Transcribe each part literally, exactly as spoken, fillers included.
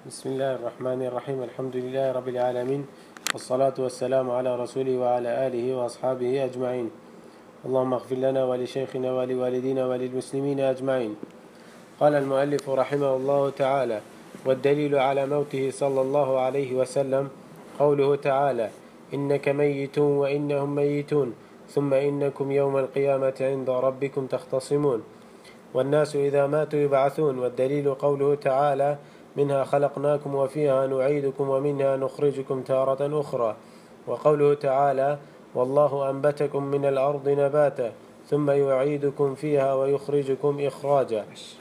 بسم الله الرحمن الرحيم. الحمد لله رب العالمين، والصلاة والسلام على رسوله وعلى آله وأصحابه أجمعين. اللهم اغفر لنا ولشيخنا ولوالدينا وللمسلمين أجمعين. قال المؤلف رحمه الله تعالى: والدليل على موته صلى الله عليه وسلم قوله تعالى: إنك ميت وإنهم ميتون ثم إنكم يوم القيامة عند ربكم تختصمون، والناس إذا ماتوا يبعثون. والدليل قوله تعالى: منها خلقناكم وفيها نعيدكم ومنها نخرجكم تارة أخرى. وقوله تعالى: والله أنبتكم من الأرض نباتا ثم يعيدكم فيها ويخرجكم إخراجا.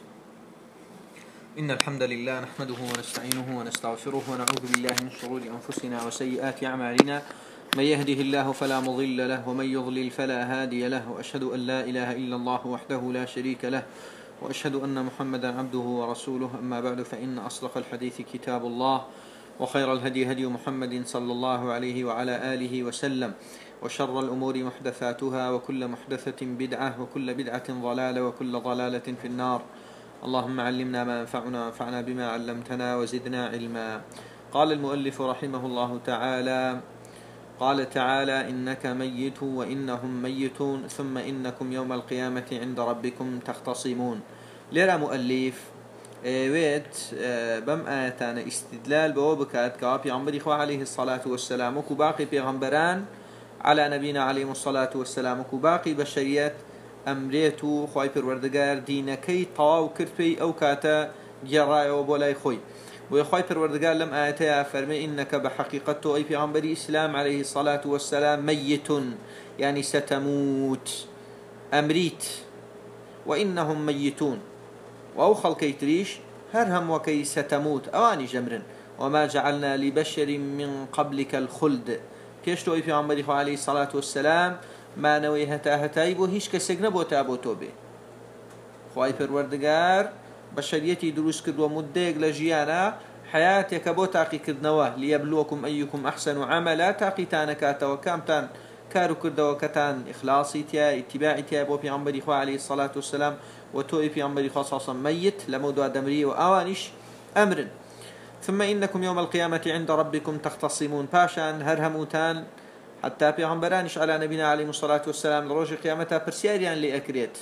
إن الحمد لله نحمده ونستعينه ونستغفره ونعوذ بالله من شرور أنفسنا وسيئات أعمالنا، من يهده الله فلا مضل له ومن يضلل فلا هادي له، وأشهد أن لا إله إلا الله وحده لا شريك له، وأشهد أن محمدا عبده ورسوله. أما بعد، فإن أصدق الحديث كتاب الله، وخير الهدي هدي محمد صلى الله عليه وعلى آله وسلم، وشر الأمور محدثاتها، وكل محدثة بدعة، وكل بدعة ضلالة، وكل ضلالة في النار. اللهم علمنا ما ينفعنا وانفعنا بما علمتنا وزدنا علما. قال المؤلف رحمه الله تعالى: قال تعالى: إنك ميت وإنهم ميتون ثم إنكم يوم القيامة عند ربكم تختصمون. لرا مؤلف ويت بم آياتان استدلال بوابكات كابي عمر إخوة عليه الصلاة والسلام، وكباقي بيغمبران على نبينا عليه الصلاة والسلام، وكباقي بشريات أمريتو خوي پروردگار دينكي طواو كرفي أو كاتا جراي وبولاي خوي ويخوي پروردگار لم آياتها فرمي: إنك بحقيقته أي پیغمبر إسلام عليه الصلاة والسلام ميت، يعني ستموت، أمريت، وإنهم ميتون، وأو خلقي تريش هرهم وكي ستموت أواني جمرن، وما جعلنا لبشر من قبلك الخلد. كيشتو أي پیغمبر عليه الصلاة والسلام ما نوي هتا هتاي بو هيش كسك نبو تابو توبي. خواهي پروردگار بشريتي دروس كد ومدق لجيانا حياتك بو تاقي كدنوه ليبلوكم أيكم أحسن عملا. تاقي تانكاتا وكامتان كارو كرد وكتان إخلاصي تيا اتباعي تيا بو بيعنبري خواه عليه الصلاة والسلام، وتوئي بيعنبري خواه صاصا ميت لمودوا دمري وآوانش أمر. ثم إنكم يوم القيامة عند ربكم تختصمون. باشان هرهموتان حتى پیغمبرانش على نبينا عليه الصلاة والسلام لروج قيامتها برسياريان لأكريت،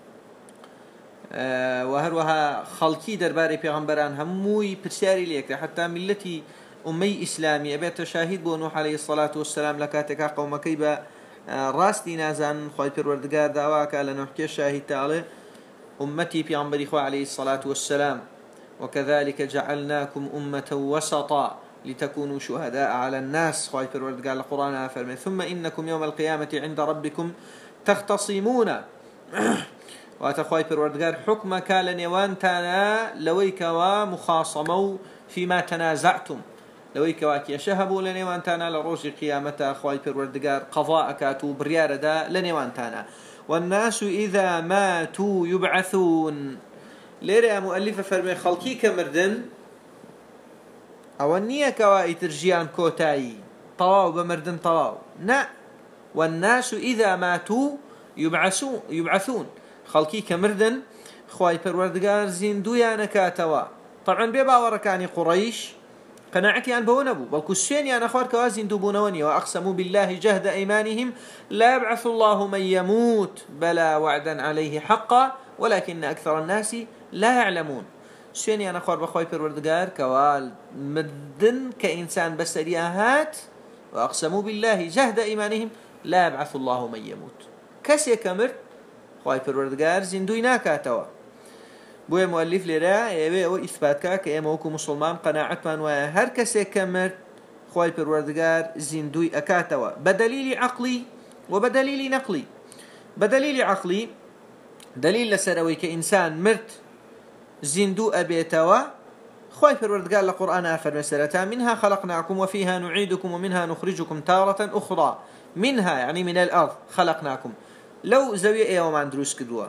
أه وهروها خلقي درباري پیغمبران هموي برسياري لأكريت، حتى ملتي أمي إسلامي أبيت شاهد بو نوح عليه الصلاة والسلام لكاتك قومكي با راستي نازان خوي پروردگار دعواك على نوحكي شاهد تعالى أمتي پیغمبري خو عليه الصلاة والسلام: وكذلك جعلناكم أمة وسطا لتكونوا شهداء على الناس. خواهي پروردگار القرآن فرمي: ثم إنكم يوم القيامة عند ربكم تختصمون. واتخواهي پروردگار حكم كالا نيوان تانا لويك ومخاصموا فيما تنازعتم، لويك واكي شهبوا لنيوان تانا لروج قيامتا. خواهي پروردگار قضاء كاتو بريار دا لنيوان تانا. والناس إذا ماتوا يبعثون. ليرة مؤلفة فرمي خلقي كمردن أو النية كواي ترجيان كوتاي طواو بمردن طواو نا. والناس إذا ماتوا يبعثون يبعثون. خلقي كمردن خواي پروردگار زندويا نكاتوا. طبعا بباوركاني قريش قناعتي عن بونبو بالكسين يعني أخوار كوا زندو بونوني: وأقسموا بالله جهد أيمانهم لا يبعث الله من يموت بلى وعدا عليه حقا ولكن أكثر الناس لا يعلمون. سويني أنا خور بخوي پروردگار كوال مدن كإنسان بسرياهات: وأقسموا بالله جهد إيمانهم لا يبعث الله من يموت. كسي كمرت خوي پروردگار زندوي ناكاتوا. بوي مؤلف لرا ايوه او اثباتك كايموكو مسلمان قناعتمان وهر كسي كمرت خوي پروردگار زندوي اكاتوا بدليل عقلي وبدليل نقلي. بدليل عقلي دليل لسروي كإنسان مرت زندو أبيتوا. خوي پروردگار القرآن أفرمي سرتا: منها خلقناكم وفيها نعيدكم ومنها نخرجكم تارة أخرى. منها يعني من الأرض خلقناكم. لو زوية ايه ومان دروس كدوا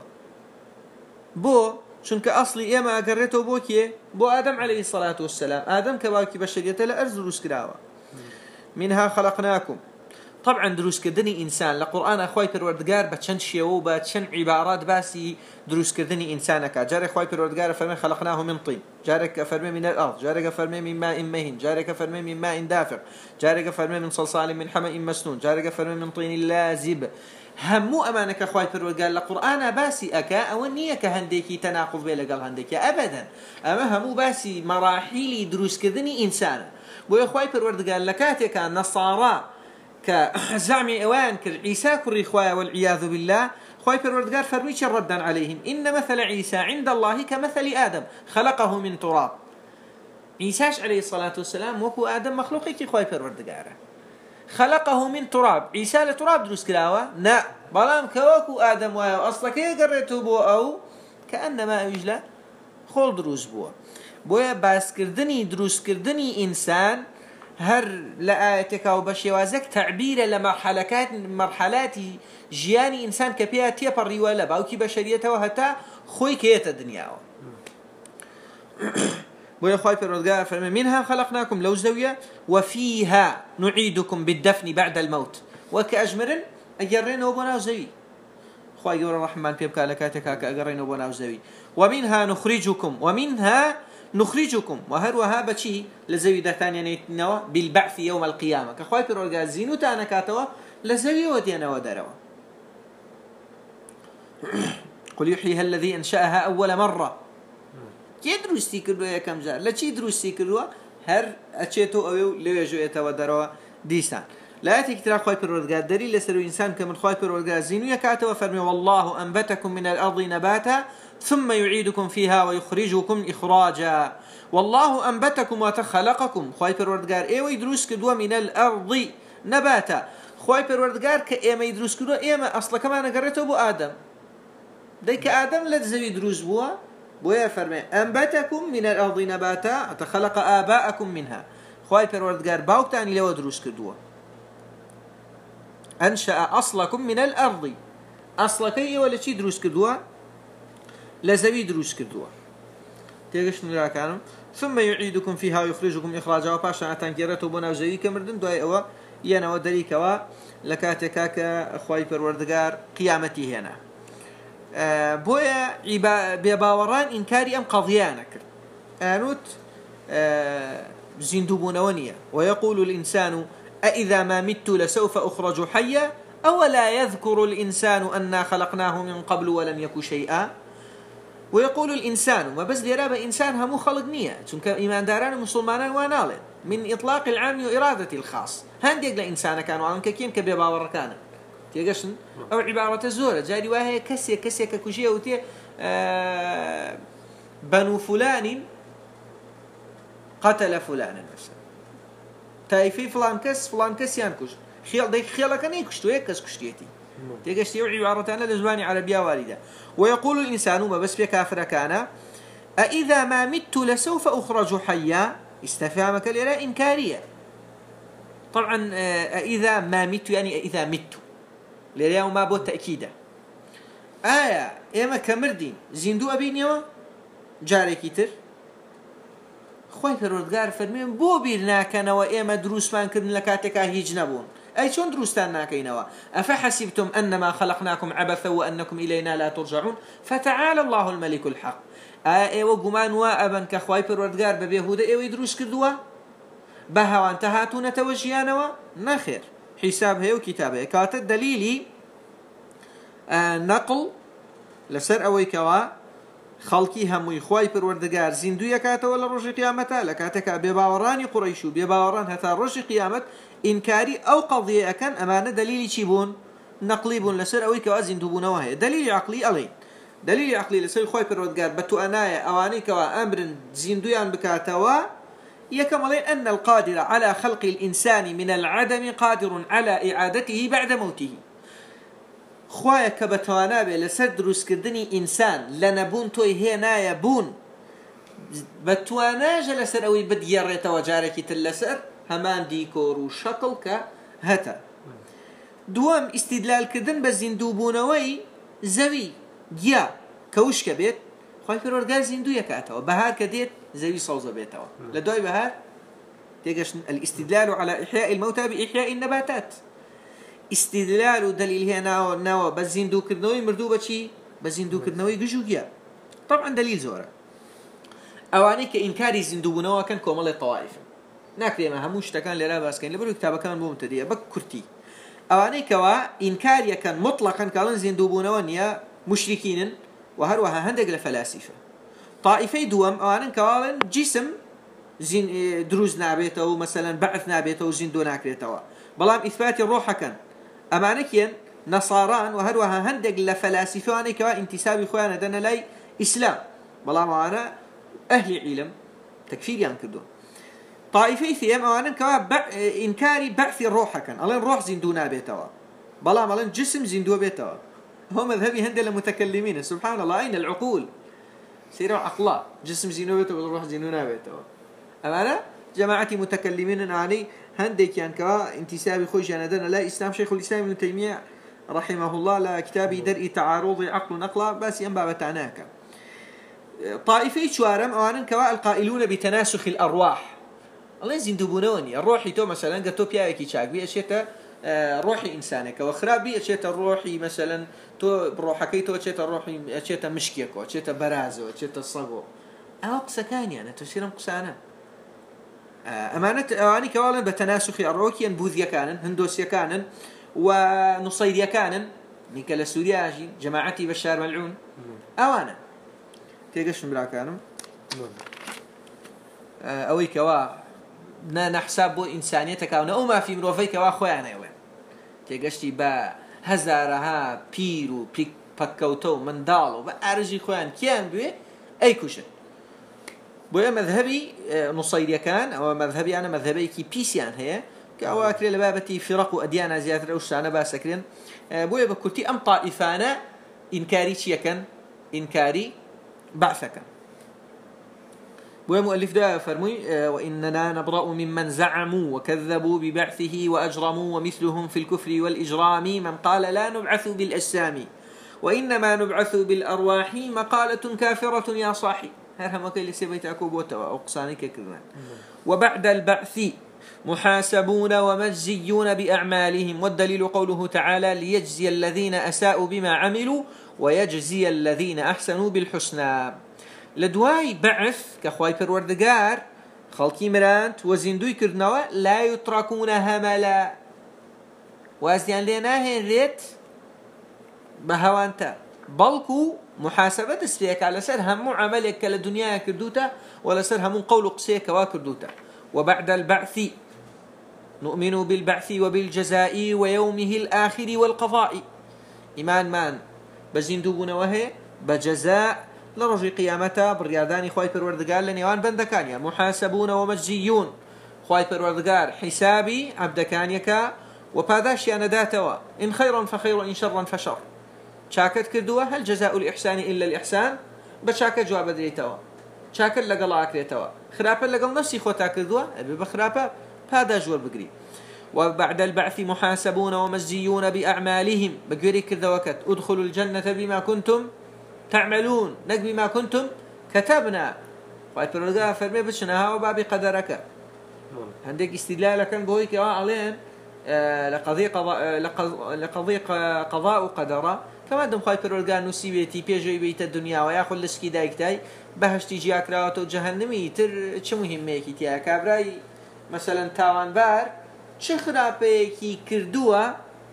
بو چونك أصلي ايه ما أقررته بو كيه بو آدم عليه الصلاة والسلام. آدم كباكي بشرية لأرز دروس كدوا. منها خلقناكم طبعا دروس كردني إنسان لقرآن أخوي پروردگار بچند شيو بچند عبارات باسي دروس كردني إنسانك جارك أخوي پروردگار فرمي خلقناه من طين جارك فرمي من الأرض جارك فرمي من ماء مهين جارك فرمي من ماء دافق جارك فرمي من صلصال من حمأ مسنون جارك فرمي من طين لازب همو أمانك أخوي پروردگار لقرآن باسي أكا أو نيك هنديكي تناقض بين لقل هنديكي أبدا أما همو باسي مراحل دروس كردني إنسان بو أخوي پروردگار لكاتك نصارى كزعمي أوان كعيسى كري إخوة والعياذ بالله خوي پروردگار فرميش ردا عليهم إن مثل عيسى عند الله كمثل آدم خلقه من تراب عيساش عليه الصلاة والسلام وكو آدم مخلوقي خوي پروردگار خلقه من تراب عيسى لتراب دروس كلاوة نا بلام كوكو آدم وايو أصلا كي قريتو بو أو كأنما يجلى خول دروس بو بويا باس كردني دروس كردني إنسان هر لآياتك وبشوازك تعبير لمرحلات مرحلات جياني إنسان كبيرة تيبر ولا باوكي بشريته وهتا خوي كيت الدنيا ويا خوي پروردگار فرمى منها خلقناكم لو زوية وفيها نعيدكم بالدفن بعد الموت وكأجمر أجرين وبناو زوي خوي جور الرحمن بيبكى لكاتك أجرين وبناو زوي ومنها نخرجكم ومنها نخرجكم وهروها بشي لزوي دثانيا نيتنوا بالبعث يوم القيامة كخوي پروردگار زينو تانا كاتوا لزوي ودينا ودروا قل يحييها الذي أنشأها أول مرة يدرس تكروا يا كم جار لا شيء يدرس تكروا هر أشيتو أو ليجو يتودروا ديسان لا تكتر خوي پروردگار دليل لسر إنسان كمن خوي پروردگار زينو يكاتوا فرمي والله أنبتكم من الأرض نباتا ثم يعيدكم فيها ويخرجكم إخراجا والله أنبتكم وتخلقكم خوي پروردگار ايوه يدرس كدوا من الأرض نباتا خوي پروردگار كايما يدرس كدوا ايما أصلا كما نقرته بو آدم ديك آدم لتزوي دروس بوا بويا فرمي أنبتكم من الأرض نباتا تخلق آباءكم منها خوي پروردگار باوكتاني لو دروس كدوا أنشأ أصلكم من الأرض أصلك ايه ولا شي دروس كدوا لزوي دروس كدوا تيجش نرى كانوا ثم يعيدكم فيها ويخرجكم إخراجا وباشا أتنكرته بنا زوي كمردن دواء أو ينا ودريك و لكاتكاك أخوي پروردگار قيامتي هنا أه بويا عبا بباوران إنكاري أم قضيانك آنوت أه زندوبون ونيا ويقول الإنسان أإذا ما مت لسوف أخرج حيا أولا يذكر الإنسان أنا خلقناه من قبل ولم يك شيئا ويقول الإنسان ما بس ليرابا إنسان همو خلق نية چونك إيمان داران مسلمان وانالين من إطلاق العام وإرادة الخاص هنديق لإنسان كانوا عن كيم كبيباور كان تيجشن أو عبارة الزورة جاري وهي كسي كسي ككوشية وتي آه بنو فلان قتل فلانا مثلا تايفي فلان كس فلان كس ينكش خيال ديك خيالك أن يكشتو يكس كشتيتي تيجشتي عبارة لزباني عربية واردة ويقول الإنسان ما بس في كافر كان أإذا ما مت لسوف أخرج حيا استفهامك للا إنكارية طبعا أإذا ما مت يعني إذا مت للا ما بو تأكيدا آية إما كمردين زندو أبينيوا جاري كتر خوي پروردگار فرمين بو بيرناكنا إما دروس ما نكرن لكاتك هيج نبون أي شون دروستان ناكينوا أفحسبتم أنما خلقناكم عبثا وأنكم إلينا لا ترجعون فتعالى الله الملك الحق آه وقمان وابن كخواي پروردگار ببيهوده ايوه يدروس كردوا بها وانتهاتوا نتوجيانوا نخير حساب هي وكتابه كاتت دليلي آه نقل لسر اوي كوا خلقي هموي خواي پروردگار زندو يكاته ولا رجي قيامته لكاتك بباوراني قريشو بباوران هتا رجي قيامت إنكاري أو قضية كان أمانة دليل شيبون نقليبون لسر أوي كوا زندو بونواه دليل عقلي ألين دليل عقلي لسر خواي پروردگار بتو أنايا أواني كوا أمر زندويان بكاتوا يكملين أن القادر على خلق الإنسان من العدم قادر على إعادته بعد موته خوايا كبتوانا بي لسر دروس كردني إنسان لنبون توي هي نايا بون بتوانا جلسر أوي بدياريتا وجاركي تلسر همان ديكور وشكل كهتا دوام استدلال كردن بزندو بونوي زوي جيا كوش كبيت خواهي پروردگار زندو يكاتوا بهار كديت زوي صوزة بيتوا لدوي بهار تيجش الاستدلال على إحياء الموتى بإحياء النباتات استدلال و دلیل هێناوە ناوە بە زیندووکردنەوەی مردوو بەچی بە زیندووکردنەوەی گژ و گیا طبعا دلیل زۆرە ئەوانەی کە ئینکاری زیندووبوونەوەکەن کۆمەڵی تەوایف ناکرێمە هەموو شتەکان لێرە باسکەین لەبەر کتابەکان بۆم تدیە بە کورتی ئەوانەی کەوا ئینکاریەکەن مطلقاً کاڵن زیندووبوونەوە نییە مشرکینن و هەروەها هەندێک لە فەلاسیفە طائفەی دووەم ئەوانن کەواڵن جیسم دروست نابێتەوە و مەسەلەن بەعث نابێتەوە و زیندوو ناکرێتەوە بەڵام ئیثباتی ڕۆحەکەن ئەمانەکیان نەساران و هەروەها هەندێک لە فەلاسیفەوانەی کەوا ئینتیسابی خۆیان دەنە لای ئیسلام بەڵام ئەوانە ئەهلی عیلم تەکفیریان کردووە طائفەی سێم ئەوانن کەوا ئینکاری بەعثی ڕۆحەکەن ئەڵێن ڕۆح زیندوو نابێتەوە بەڵام ئەڵێن جسم زیندوو بێتەوە هو مذهبي هندل المتكلمين سبحان الله أين العقول سيروا عقلا جسم زينو بيته والروح زينونا بيته أمانة جماعتي متكلمين عني هندي كان كوا انتسابي خوش أنا دنا لا إسلام شيخ الإسلام ابن تيمية رحمه الله لا كتابي درء تعارض عقل نقلا بس ينبع بتعناك طائفي شوارم أولا كوا القائلون بتناسخ الأرواح الله يزندبونوني الروح تو مثلا قتو بياكي شاك بيشيته روحي إنسانك وخرابي أشيت الروحي مثلا تو بروحك تو أشيت الروحي أشيت مشكيك أشيت برازو أشيت الصقو أو قسكاني أنا تفسيرهم قسانا أمانة أواني كوالا بتناسخ الروحي بوذيا كانن هندوسيا كانن ونصيريا كانن نيكال السورياجي جماعتي بشار ملعون أوانا تيجش مبلا كانم أوي كوا نا نحساب إنسانيتك أو نأوما في مروفيك وأخويانا يوين تيجشتي با هزارها بيرو بيك بكوتو مندالو بأرجي خوان كيان بيه أي كوشن بويا مذهبي نصيريا كان أو مذهبي أنا مذهبي كي بيسيان هي كأواكري لبابتي فرق وأديانا زيادة وشانا باسكرين بويا بكلتي أم طائفانا إنكاري شيكن إنكاري بعثكن ومؤلف ده فرمي وإننا نبرأ ممن زعموا وكذبوا ببعثه وأجرموا ومثلهم في الكفر والإجرام من قال لا نبعث بالأجسام وإنما نبعث بالأرواح مقالة كافرة يا صاحي هرهم وكيل سيبيت أكوبوتا وأقصانك كذمان وبعد البعث محاسبون ومجزيون بأعمالهم والدليل قوله تعالى ليجزي الذين أساءوا بما عملوا ويجزي الذين أحسنوا بالحسنى لدواي بعث كخواي پروردگار خلقي مرانت وزندوي كردنوا لا يتركون هملا وازديان لنا هين ريت بهوانتا بلكو محاسبة استيك على سر هم عملك لدنيا كردوتا ولا سر هم قول قسيك وكردوتا وبعد البعث نؤمن بالبعث وبالجزاء ويومه الآخر والقضاء إيمان مان بزندوبون وهي بجزاء لرجي قيامته بالرياضاني خواي پروردگار لنيوان بندكانيا محاسبون ومجزيون خواي پروردگار حسابي عبدكانيكا وباداشي أنا داتوا إن خيرا فخير وإن شرا فشر شاكت كردوا هل جزاء الإحسان إلا الإحسان بشاكت جواب دريتوا شاكت لقل آكريتوا خرابا لقل نفسي خوتا كردوا أبي بخرابا هذا جور بقري وبعد البعث محاسبون ومجزيون بأعمالهم بقري كردوا وكت ادخلوا الجنة بما كنتم تعملون نقبي ما كنتم كتبنا فأتبرغا فرمي بشناها وبابي قدرك عندك استدلال كان بويك علين لقضية قضاء لقضية قضاء وقدر كما دم خايف برغا نسيبتي بيجي بيت الدنيا وياخذ لسكي دايكتاي بهشتي جي اكراوتو جهنمي تر چه مهمه كي تيا كابراي مثلا تاوان بار چه خرابيكي كردوا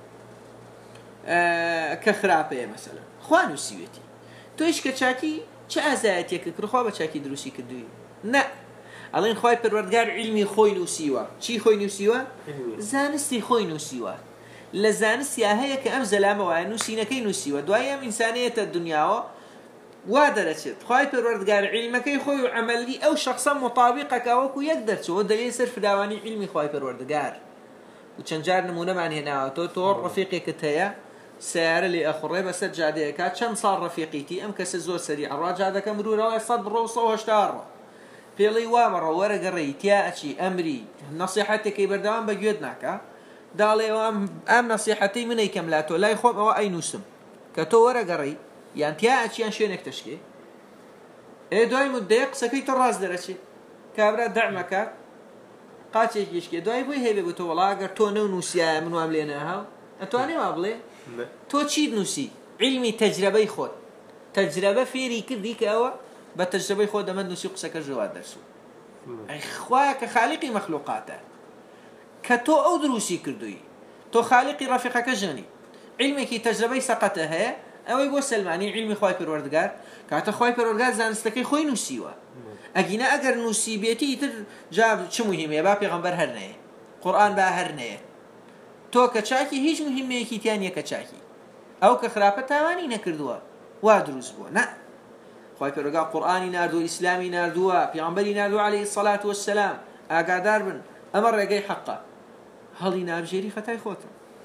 كخرابيه مثلا خوانو سيبتي تويش كتشاكي چه ازايتك كرخوا بچاكي دروسي كردوي نا الين خوي پروردگار علمي خوي نوسيوا چي خوي نوسيوا زانستي خوي نوسيوا لزانستي هي كام زلامه وانوسينكي نوسيوا دوايا انسانيه الدنيا وادرت خوي پروردگار علمكي خوي عملي او شخصا مطابقك او يقدر تو دليل صرف داواني علمي خوي پروردگار وچنجار نمونه معنى هنا تو تو رفيقك تيا سيارة لي أخرى بس الجادة كات شن صار رفيقتي أم كس الزور سريع الراجع هذا كمرور على صدر وصوه اشتار في لي وامر ورق الريت يا أشي أمري نصيحتك يبردان بجودناك دالي وام أم نصيحتي من أي كملاته لا يخوم أو أي نسم كتو ورق الري يعني يا أشي أنشينك تشكي إيه داي مدق سكيت الراس درشي كابرا دعمك قاتش يشكي داي بوي هي بتو والله قرتو نو نسيا من وامليناها ئەتوانێ وا بڵێ تۆ چیت نووسی علمی تەجربەی خۆت تەجربە فێری کردی کە ئەوە بە تەجربەی خۆت دەمە نووسی قسەکە ژەوات دەرسوو ئەی خوا کە خالقی مەخلوقاتە کە تۆ ئەو دروستی کردووی تۆ خالقی ڕەفیقەکە ژەنی علمێکی تەجربەی سەقەتە هەیە ئەوەی بۆ سلمانی علمی خوای پەروەردگار کاتە خوای پەروەردگار زانستەکەی خۆی نووسیوە ئەگینە ئەگەر نووسی بێتی تر جا چ مهمەیە با پێغەمبەر هەر نەیە قورئان با هەر نەیە تۆ کە چاکی هیچ مهمەیەکی تیان یەکە چاکی ئەو کە خراپە تاوانی نەکردووە وا دروست بووە نه خوای پەروەردگار قورئانی ناردووە ئیسلامی ناردووە پێغەمبەری ناردووە عەلەیهی السەڵات وەسسەلام ئاگادار بن ئەمە ڕێگەی حەقە هەڵی نابژێری خەتای خۆتە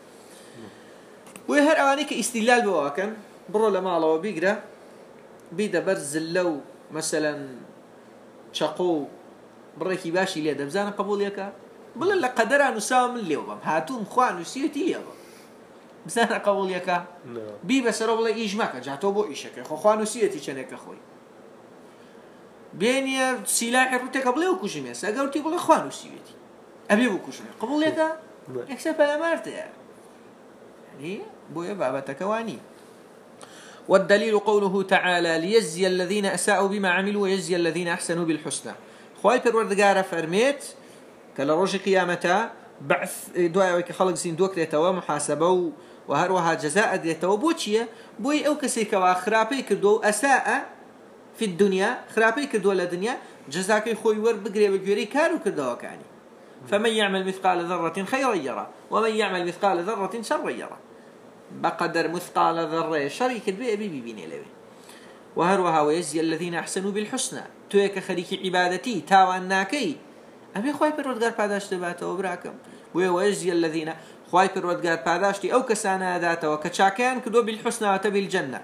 وێ هەر ئەوانەی کە ئیستیلال بۆەکەن بڕۆ لە ماڵەوە بیگرە بیدە بەر زلە و مەسەلەن چەقۆ و بڕێکی باشی لێ دەبزانە قبوڵیەکە بڵێ لە قەدەرا نووساوە من لێو بەم هاتووم خوا نووسیەتی لێوە بزانە قبوڵیەکە بی بەسەرەوە بڵێ ئیش مەکە جا تۆ بۆ ئیشەکەی خۆ خوا نووسیەتی چەندێکە خۆی بێنیە سیلاحی ڕوتێکە بڵێ و کوژمێ سەگەوتی بڵێ خوا نووسیوێتی ئەبێ بۆ کوژمێ قبوڵیەکە یەکسەر پەلامارتەیە بويا بابا تكواني والدليل قوله تعالى ليجزي الذين أساءوا بما عملوا ويجزي الذين أحسنوا بالحسنى خواهي پروردگار فرميت كلا روج قيامتا بعث دعاء خلق زين دوك ديتوا محاسبة وهروها جزاء ديتوا بوچيه بوي او كسي كوا خرابي كردو أساء في الدنيا خرابي كردو للدنيا جزاك خوي ور بقري بقري كارو كردو كاني فمن يعمل مثقال ذرة خيرا يرى ومن يعمل مثقال ذرة شرا يرى بقدر مثقال ذرة شريك البيئة بي بيني لبي وهروها ويجزي الذين أحسنوا بالحسنى تويك خليك عبادتي تاوان ناكي أبي خواهي پروردگار پاداش دباته وبراكم ويجزي الذين خواهي پروردگار پاداشتي أو كسانا ذاته وكشاكان كدو بالحسنى وتبي الجنة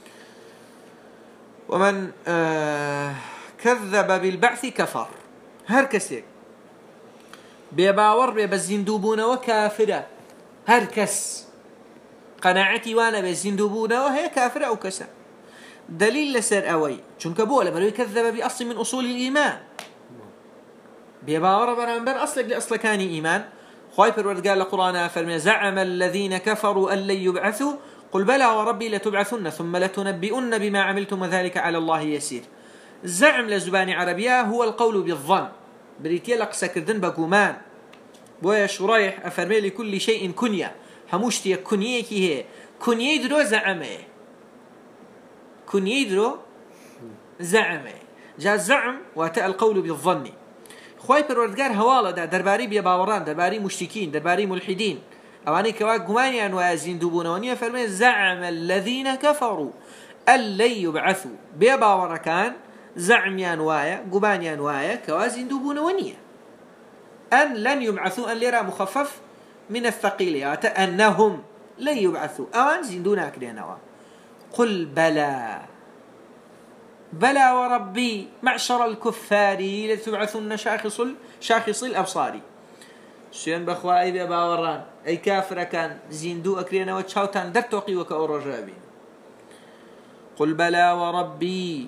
ومن آه كذب بالبعث كفر هر كسيك بيباور بيبزندوبون وكافرة هر كس قناعتي وانا بزندوبون وهي كافرة أو كسا دليل لسر أوي چونك بولا بلو يكذب بأصل من أصول الإيمان بيباور برانبر أصلك لأصل كان إيمان خواهي پروردگار لقرآن فرمي زعم الذين كفروا أن لن يبعثوا قل بلى وربي لتبعثن ثم لتنبئن بما عملتم وذلك على الله يسير زعم لزبان عربية هو القول بالظن بريتيا لقسا كردن بقومان بويا شرايح أفرمي لكل شيء كنيا هموشتي كنيه كي هي كنيه درو زعمه كنيه درو زعمه جاء زعم واتاء القول بالظن خواهي پروردگار هوالا دا درباري بيا باوران درباري مشتكين درباري ملحدين اواني كوا قماني انواع زندوبونونية فرمي زعم الذين كفروا أن لن يبعثوا بيا باوركان زعم يانوايا قبان يانوايا كوا زندوبونونية أن لن يبعثوا أن ليرى مخفف من الثقيليات أنهم لن يبعثوا أوان زندونا كدينوا قل بلى بلى وربي معشر الكفار لتبعثن شاخص شاخص الأبصار سيان بخوائي بأبا وران أي كافر كان زندو أكرينا وتشاوتان درتوقي وكأورجابين قل بلى وربي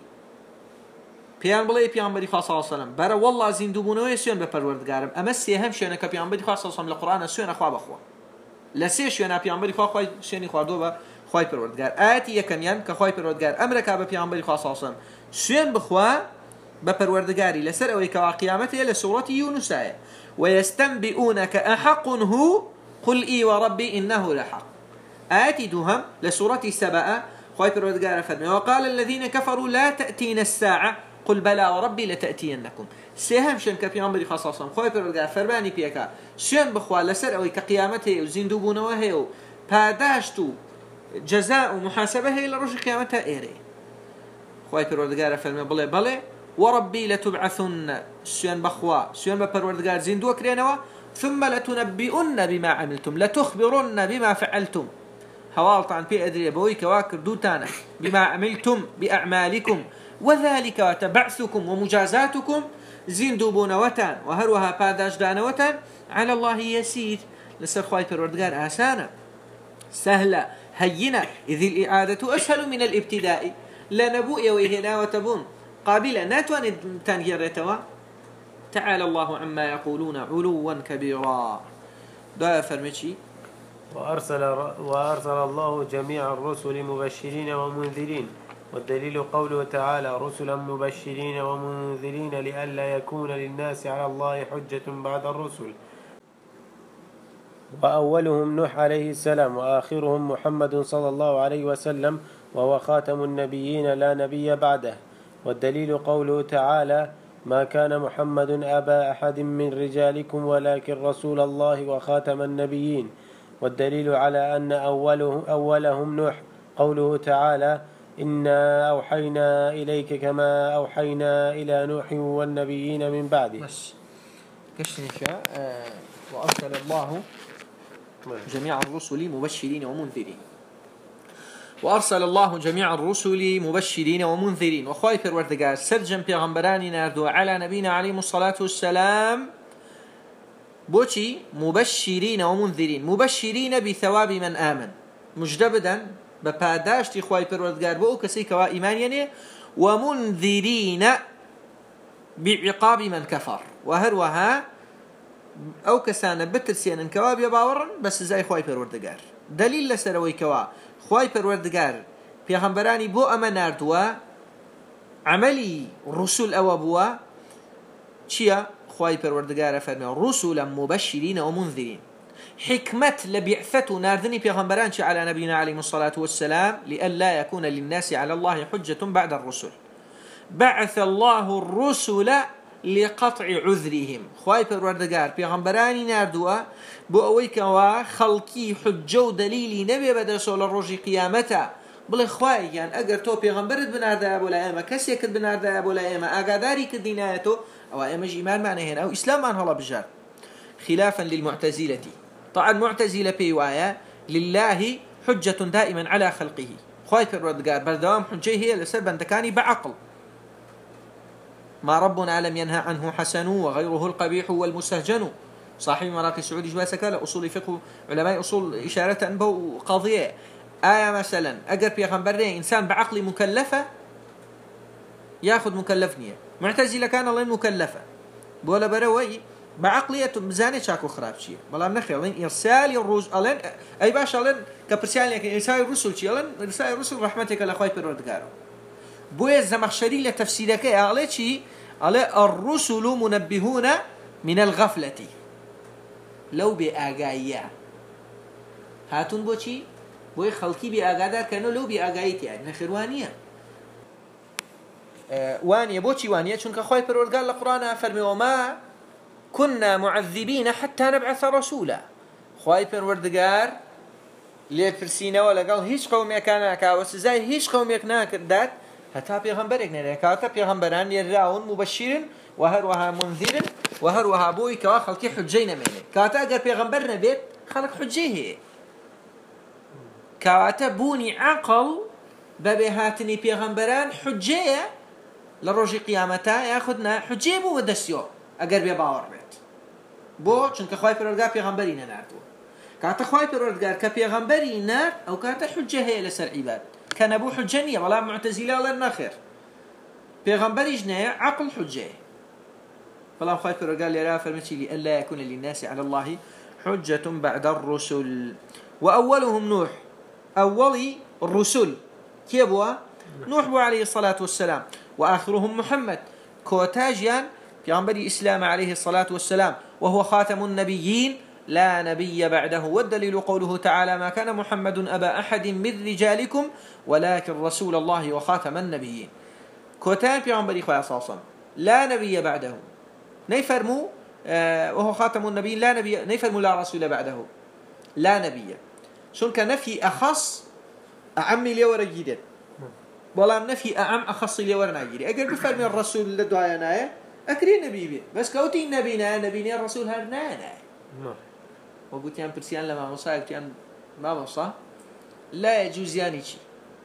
پیان بڵێ پیامبەری خوا صلی الله علیه و سلم بەرە والله زیندووبوونەوەی سوێن بە پەروەردگارم ئەمە سێهەم شوێنە کە پیامبەری خوا صلی الله علیه و سلم لە قورئانە سوێنە خوا بەخوا لە سێ شوێنە پیامبەری خوا خوای سوێنی خواردووە بە خوای پەروەردگار ئاەتی یەکەمیان کە خوای پەروەردگار ئەمرەکا بە پیامبەری خوا صلی الله علیه و سلم سوێن بخوا بە پەروەردگاری لەسەر ئەوەی کەوا قیامەتەیە لە سوورەتی یونوسایە ويستنبئونك أحق هو قل إي وربي إنه لحق آياتي دوهم لسورة سبأ خوي پروردگار فرمي وقال الذين كفروا لا تأتينا الساعة قل بلى وربي لتأتينكم سيهم شن كبيامبري خاصة خوي پروردگار فرماني بيكا شن بخوا لسر أوي كقيامته وزندوبونه و پاداشتو جزاء ومحاسبه إلى رجل قيامتها إيري خوي پروردگار فرمي بلى بلى وربي لتبعثن سيان بخوا سيان بپروردگار زندو كرينوا ثم لتنبئن بما عملتم لتخبرن بما فعلتم هوالطان في أدري بوي كواكر دوتانا بما عملتم بأعمالكم وذلك وتبعثكم ومجازاتكم زندوبون وتان وهروها باداش دان وتان على الله يسير لسر خواي پروردگار آسانا سهلة هينة إذ الإعادة أسهل من الابتداء لا نبوء ويهنا وتبون قابلة ناتوان تنجرتوا تعالى الله عما يقولون علوا كبيرا دا فرمتشي وأرسل, وأرسل الله جميع الرسل مبشرين ومنذرين، والدليل قوله تعالى: رسلا مبشرين ومنذرين لئلا يكون للناس على الله حجة بعد الرسل. وأولهم نوح عليه السلام، وآخرهم محمد صلى الله عليه وسلم، وهو خاتم النبيين لا نبي بعده. والدليل قوله تعالى: ما كان محمد أبا أحد من رجالكم ولكن رسول الله وخاتم النبيين. والدليل على أن أوله أولهم نوح قوله تعالى: إنا أوحينا إليك كما أوحينا إلى نوح والنبيين من بعده. بس كشنشا آه وأرسل الله جميع الرسل مبشرين ومنذرين وأرسل الله جميع الرسل مبشرين ومنذرين وخواي پروردگار سرجم پیغمبرانی ناردو على نبينا عليه الصلاة والسلام بوشي مبشرين ومنذرين. مبشرين بثواب من آمن، مجدبدا بپاداشتی خواي پروردگار بو کسی کوا ایمان یعنی، ومنذرين بعقاب من كفر، وهروها او كسانا بترسين كوا بيباورن بس زي خواي پروردگار. دليل لسروي كوا خواي پروردگار پیغمبرانی بو اما ناردوا عملي رسول او بوا چيا خواي پروردگار فرمي رسولا مبشرين ومنذرين. حكمة لبعثة ناردني پیغمبران على نبينا عليه الصلاة والسلام لئلا يكون للناس على الله حجة بعد الرسل. بعث الله الرسل لقطع عذرهم. خواي پروردگار پیغمبرانی ناردوا بو اوی کوا خلقی حجه و دلیلی نبی بدرسول الروجی قیامتا بڵێ خوای یان ئەگەر تۆ پێغەمبەرت بناردایە بۆ لای ئێمە، کەسێکت بناردایە بۆ لای ئێمە، ئاگاداری کردینایە تۆ ئەوە ئێمەش ئیمانمان هێنا ئەو ئیسلاممان هەڵە بژار. خلافا للمعتزلة، طبعا معتزلة پێی وایە لله حجة دائما على خلقه. خوای پەروەردگار بەردەوام حجەی هەیە لەسەر بەندەکانی بەعەقڵ. ما ربنا لم ينهى عنه حسن وغيره القبيح والمستهجن. صاحب مراقي السعودي جواسك لا أصول فقه علماء أصول إشارة بو قضية آية مثلا أجر بيغمبرين إنسان بعقل مكلفة ياخذ مكلفنية، معتزلة كان الله مكلفة بولا بروي بعقلية مزانة شاكو خراب شيء بلا نخي الله إرسال الرسل الله أي باش الله كبرسال لكن إرسال الرسل شيء الله إرسال الرسل رحمتك لأخوي بيرودكارو بويا الزمخشري لتفسيرك على شيء على الرسل منبهون من الغفلة لو بأجايا هاتون بوشي بوي خلقي بأجادار كانوا لو بأجايتي يعني نخروانية أه وانية بوشي وانية شنك خوي برول قال القرآن فرمي وما كنا معذبين حتى نبعث رسولا. خوي پروردگار ليه فرسينا ولا قال هيش قوم كان كاوس زي هيش قوم يكناك دات حتى پیغمبرك نه كاتا پیغمبران يراون مبشرين وهروها منذر وهروها بوي كوا خلقي حجينا منه كاتا اگر پیغمبرنا بيت خلق حجيه كاتا بوني عقل ببهاتني پیغمبران حجيه لروج قيامتا ياخذنا حجيه بو ودسيو اگر بي باور بيت بو چونك خوي پروردگار پیغمبرينا نارتو كاتا خوي پروردگار كپیغمبرينا او كاتا حجيه لسر عباد كان ابو حجنيه ولا معتزله ولا ناخر پیغمبري جنايه عقل حجه فلا خوي قال لي لا فرمتي لي الا يكون للناس على الله حجه بعد الرسل. واولهم نوح، اولي الرسل كيبوا نوح بو عليه الصلاه والسلام، واخرهم محمد كوتاجيان پیغمبري اسلام عليه الصلاه والسلام وهو خاتم النبيين لا نبي بعده. والدليل قوله تعالى ما كان محمد أبا أحد من رجالكم ولكن رسول الله وخاتم النبيين. كوتان بيعنبري خواه صاصا لا نبي بعده نيفرمو آه وهو خاتم النبيين لا نبي نيفرمو لا رسول بعده لا نبي شون كان نفي أخص أعمي ليورا جيدا ولا نفي أعم أخص ليورا ناجيري أقل بفرمي الرسول لدعايا أكري نبي بي بس كوتي النبينا نبينا الرسول هرنانا وقلت يان برسيان لما مصا قلت يان ما مصا لا يجوز يعني شيء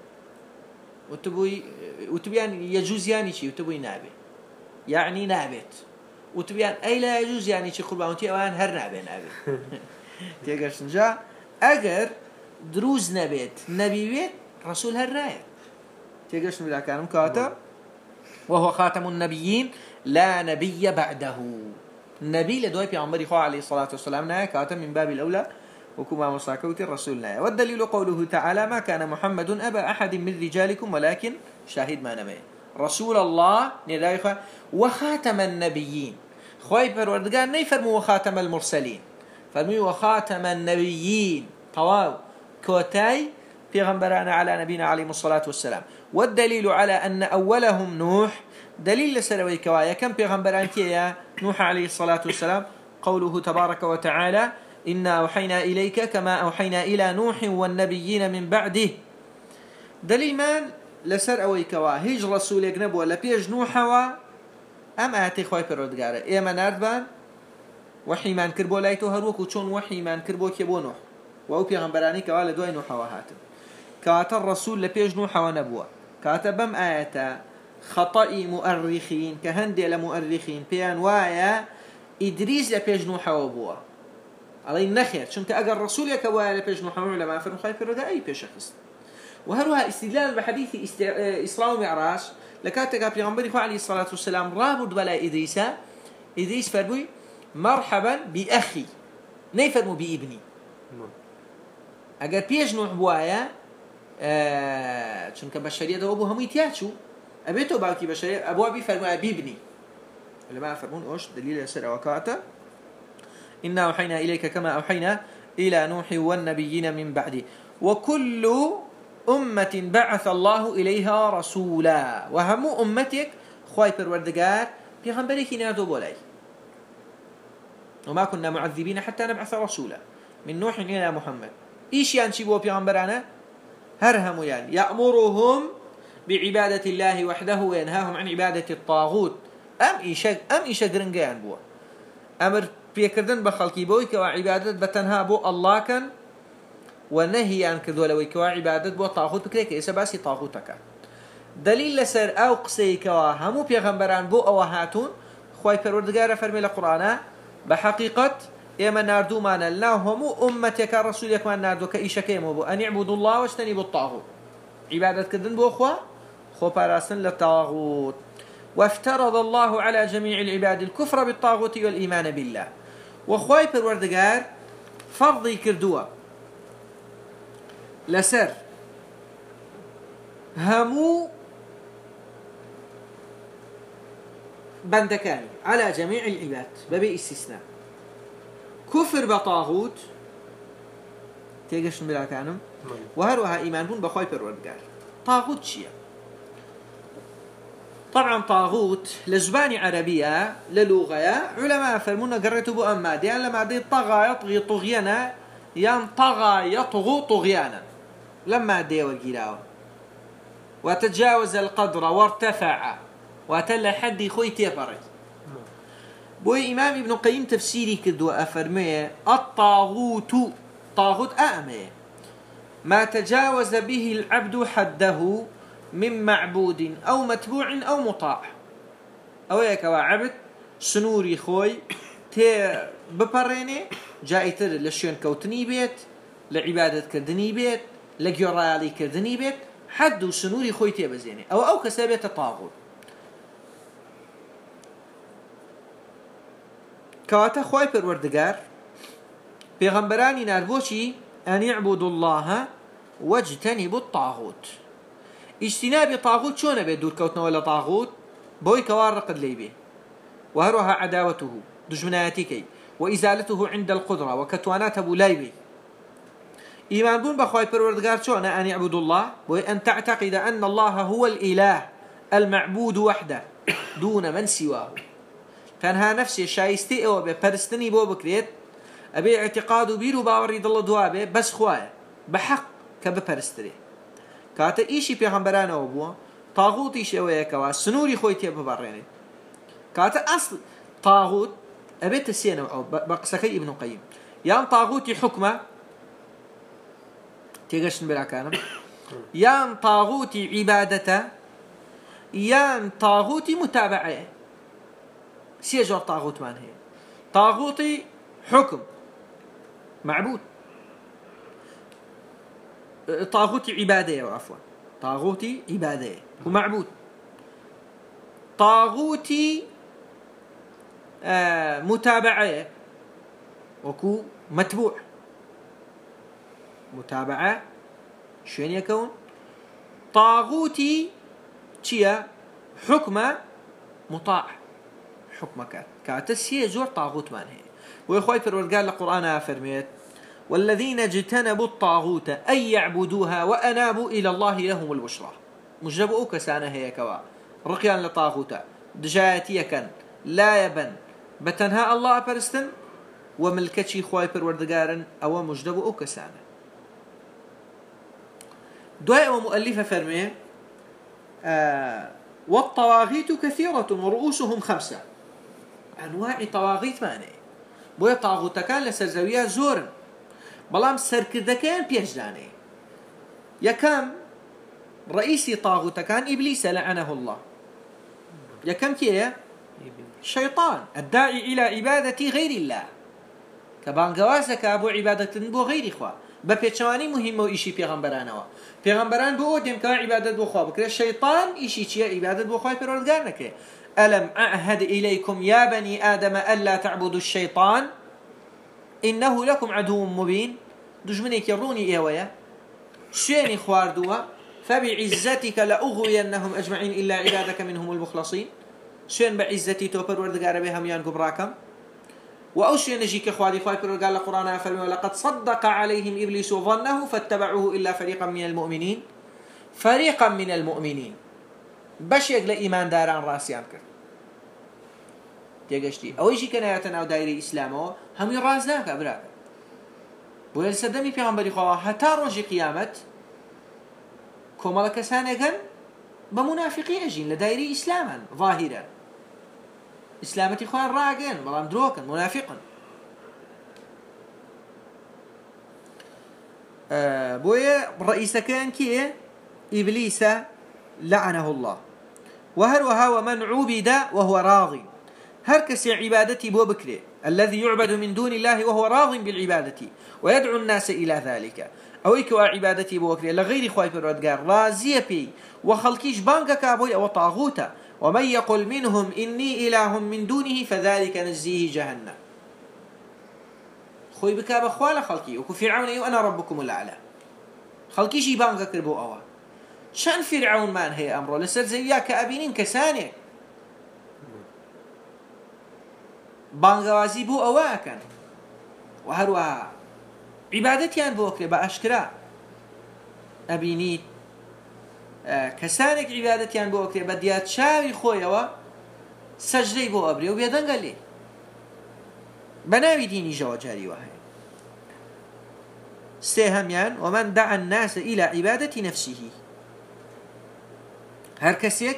وتبوي وتبيان يجوز يعني شيء وتبوي نابي يعني نابت وتبيان أي لا يجوز يعني شيء قربان وتي أوان هر نابي نابي تيجر سنجا أجر دروز نبيت نبي بيت رسول هالراية تيجر سنجا كان مكاتب وهو خاتم النبيين لا نبي بعده. النبي لدوي بيعمر إخوة عليه الصلاة والسلام نايا كاتم من باب الأولى وكما مصاكوت الرسولنا. والدليل قوله تعالى ما كان محمد أبا أحد من رجالكم ولكن شاهد ما نمي رسول الله ندايخ وخاتم النبيين خوي پروردگار نيفرمو وخاتم المرسلين فرمي وخاتم النبيين طواو كوتاي پیغمبران على نبينا عليه الصلاة والسلام. والدليل على أن أولهم نوح دليل لسروي كوايا كم پیغمبران كيا نوح عليه الصلاة والسلام قوله تبارك وتعالى إنا أوحينا إليك كما أوحينا إلى نوح والنبيين من بعده. دليل من لسر أوي كوا هيج رسول يجنب ولا بيج نوح و أم آتي خوي پروردگار إيما نردبان وحي من كربو لايتو هروك وچون وحي من كربو كيبو نوح وأو پیغمبراني كوا لدوي نوح وهاتم كات الرسول لبيج نوح ونبوة كاتبم آياتا خطأ مؤرخين كهندي لمؤرخين بيان وايا إدريس لبيج نوح وبوة علي النخير شنك أجر الرسول يكوا لبيج نوح ولا فرن خوي پروردگار أي بيش شخص. وهروها استدلال بحديث است... إسراء ومعراج لكاتك پیغمبر عليه الصلاة والسلام رابط بلا إدريس إدريس فرمي مرحبا بأخي نيفرمو بابني أجر بيج نوح بوايا آه... شنك بشرية ده أبو هم يتياتشو أبيتو باوكي بشرية أبو أبي فرمو بابني اللي ما فرمون أوش دليل يسر وكاتا إنا أوحينا إليك كما أوحينا إلى نوح والنبيين من بعده وكل أمة بعث الله إليها رسولا وهم أمتك خواي پروردگار پیغمبرك نادو بولاي وما كنا معذبين حتى نبعث رسولا من نوح إلى محمد إيش ينشي بو پیغمبرانا هرهم يعني يأمرهم بعبادة الله وحده وينهاهم عن عبادة الطاغوت أم إيش أم إيش درنجان بو أمر بيكردن بخلقي بويك وعبادة بتنها بو الله كان ونهي عن كذولوي كوا عبادة بو طاغوت بكريك إيسا باسي طاغوتك. دليل لسر أو قصي كوا همو بيغمبران بو أو هاتون خواي پروردگار فرمي لقرآن بحقيقة إيما ناردو ما نلنا همو أمتك رسولك ما ناردو كإيشا كيمو بو أن يعبدوا الله واجتنبوا الطاغوت عبادة كذن بو أخوة خو باراسن للطاغوت. وافترض الله على جميع العباد الكفر بالطاغوت والإيمان بالله وخواي پروردگار فرضي كردوا لسر همو بندكاني على جميع العباد ببي استثناء كفر بطاغوت تيجش بلا كانم وهروها إيمان بون بخواي پروردگار. طاغوت شيء طبعا طاغوت لزبان عربية للغة علماء فرمونا قريتوا بو أما دي لما دي طغى يطغي طغيانا ين طغى يطغو طغيانا لما دي وقيلاو وتجاوز القدر وارتفع وتل حد خوي تيبري بوي إمام ابن قيم تفسيري كدو أفرميه الطاغوت طاغوت أأمي ما تجاوز به العبد حده من معبود أو متبوع أو مطاع أو يكوا عبد سنوري خوي تي ببريني جايتر لشيون كوتني بيت لعبادة كردني بيت لجورالي كردني بيت حد وسنوري خوي تي بزيني أو أو كسابيت الطاغوت كواتا خوي پروردگار پیغمبرانی ناربوشي أن يعبدوا الله واجتنبوا الطاغوت. اجتناب طاغوت شون بيت دور كوتنا ولا طاغوت بوي كوار رقد ليبي وهروها عداوته دجمناتيكي وإزالته عند القدرة وكتوانات أبو لايبي. إيمان بون بخواي پروردگار شون أن يعبدوا الله بوي أن تعتقد أن الله هو الإله المعبود وحده دون من سواه. تنها نفسي شايستي أو بپرستني بو بكريت أبي اعتقاد بيرو باوري دل دوابه بس خوايا بحق كبپرستري كاتا إيشي پیغمبران أو بوا طاغوت إيشي ويكوا سنوري خويتي ببريني كاتا أصل طاغوت أبي تسينا أو بقسكي ابن قيم يان طاغوتي حكمة تيغشن بلا كانم يان طاغوتي عبادته يان طاغوتي متابعه سيجور طاغوت مان هي طاغوتي حكم معبود طاغوتي عبادية عفوا طاغوتي عبادية ومعبود طاغوتي آه متابعة وكو متبوع متابعة شوين يكون طاغوتي تيا حكمة مطاع حكمك كاتسية زور طاغوت من هي ويخوي فرورقال القرآن فرميت والذين اجتنبوا الطاغوت أن يعبدوها وأنابوا إلى الله لهم البشرى مجربوا كسانة هي كوا رقيان لطاغوتا دجاتي كان لا يبن بتنها الله أبرستن وملكتشي خواي پروردگارن أو مجربوا كسانة دعاء ومؤلفة فرمي آه والطواغيت كثيرة ورؤوسهم خمسة أنواع طواغيت ماني بويا طاغوتا كان لسرزوية زورن بلام سركردكان بيجداني يكام رئيسي طاغوتا كان إبليس لعنه الله يكام كيه شيطان الداعي إلى عبادة غير الله كبانقواسك أبو عبادة بو غير إخوة بپیچوانی مهمه و ایشی پیغمبرانه پیغمبران بو دیم که عبادت بو خواه بکره شیطان ایشی چیه عبادت بو خواه پروردگار نکره ألم أعهد إليكم يا بني آدم ألا تعبدوا الشيطان إنه لكم عدو مبين دجمنك يروني إيويا شيني خواردوا فبعزتك لأغوينهم أجمعين إلا عبادك منهم المخلصين شين بعزتي توبر وردقار بهم يانقب راكم وأوشي نجيك خوادي خواي قال القرآن فرمي ولقد صدق عليهم إبليس ظنه فاتبعوه إلا فريقا من المؤمنين فريقا من المؤمنين باش يقل إيمان داران راسيان كر تيجشتي أو يجي كنا يتناو دايري إسلامه هم يرازناك أبراك بويل سدمي في غنبري خواه هتا روجي قيامت كومالك سانيكا بمنافقي أجين لدايري إسلاما ظاهرا إسلامتي خوان راقين بلام دروكا منافقا أه بويا رئيس كان كيه إبليس لعنه الله وهروها ومن عبد وهو راض هركس عبادتي بو بكري الذي يعبد من دون الله وهو راض بالعبادة ويدعو الناس إلى ذلك أو إكوا عبادتي بو بكري لغير خواي فرودقار رازية بي وخلقيش بانكا كابوي أو طاغوتا ومن يقل منهم إني إله من دونه فذلك نجزيه جهنم خوي بكاب أخوال خلقي وكو فرعون أيو أنا ربكم الأعلى خلقيش بانكا كربو أوا شان فرعون مان هي أمره لسر زياك أبينين كساني بانغوازي بو أواكن وهروها عبادتيان بو أكري بأشكرا أبينيت آه كسانك عبادتيان بو أكري بديات شاوي خويوا سجدي بو أبري وبيدن قال لي بناوي ديني جوا جاري واحد سيهميان ومن دعا الناس إلى عبادة نفسه هر کەسێک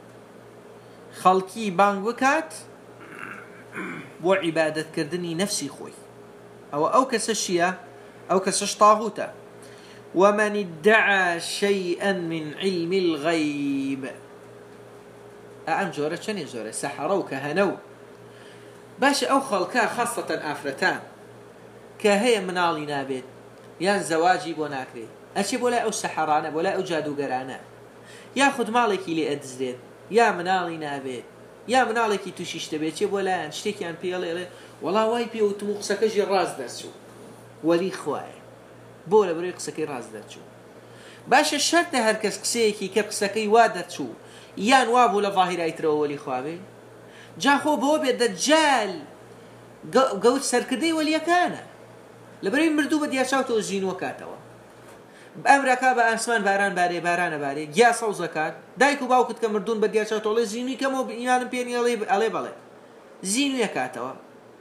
خەڵکی بانگ بکات بۆ عیبادەتکردنی نفسی خۆی ئەوە ئەو کەسە شیە ئەو کەسەش طاغوتە ومن ادعى شيئا من علم الغيب ئەم جۆرە چەندێ جۆرە سەحەرە و کەهەنە و باشە ئەو خەڵکە خاصەتەن ئافرەتان کە هەیە مناڵی نابێت یان زەواجی بۆ ناکرێت ئەچێ بۆ لای ئەو سەحەرانە بۆ لای ئەو جادوگەرانە یاخود ماڵێکی لێ ئەدزرێت یا مناڵی نابێت یا مناڵێکی تووشیش دەبێت چێ بۆ لایەن شتێکیان پێڵێڵێ وەڵا وای پێوتم و قسەکەژی ڕاست دەرچوو وەلی خوایە بۆ لە بەرەوەی قسەکەی ڕاست دەرچوو باشە شەرتە هەر کەس قسەیەکی کە قسەکەی وا دەرچوو یان وا بوو لە ڤاهیرایترەوە وەلی خوابێ جاخۆ بۆ بێت دەجال گەوت سەرکردەی وەلیەکانە لە بەرەوەی مردوو بە دیاچاوتەوە ژینوە کاتەوە بأمريكا بأسمان باران باري باران باري جا صوزكات دايكو باوكت كمردون بديا شاتولي زينو كمو بإيمان بيني علي علي بالي زينو يكاتوا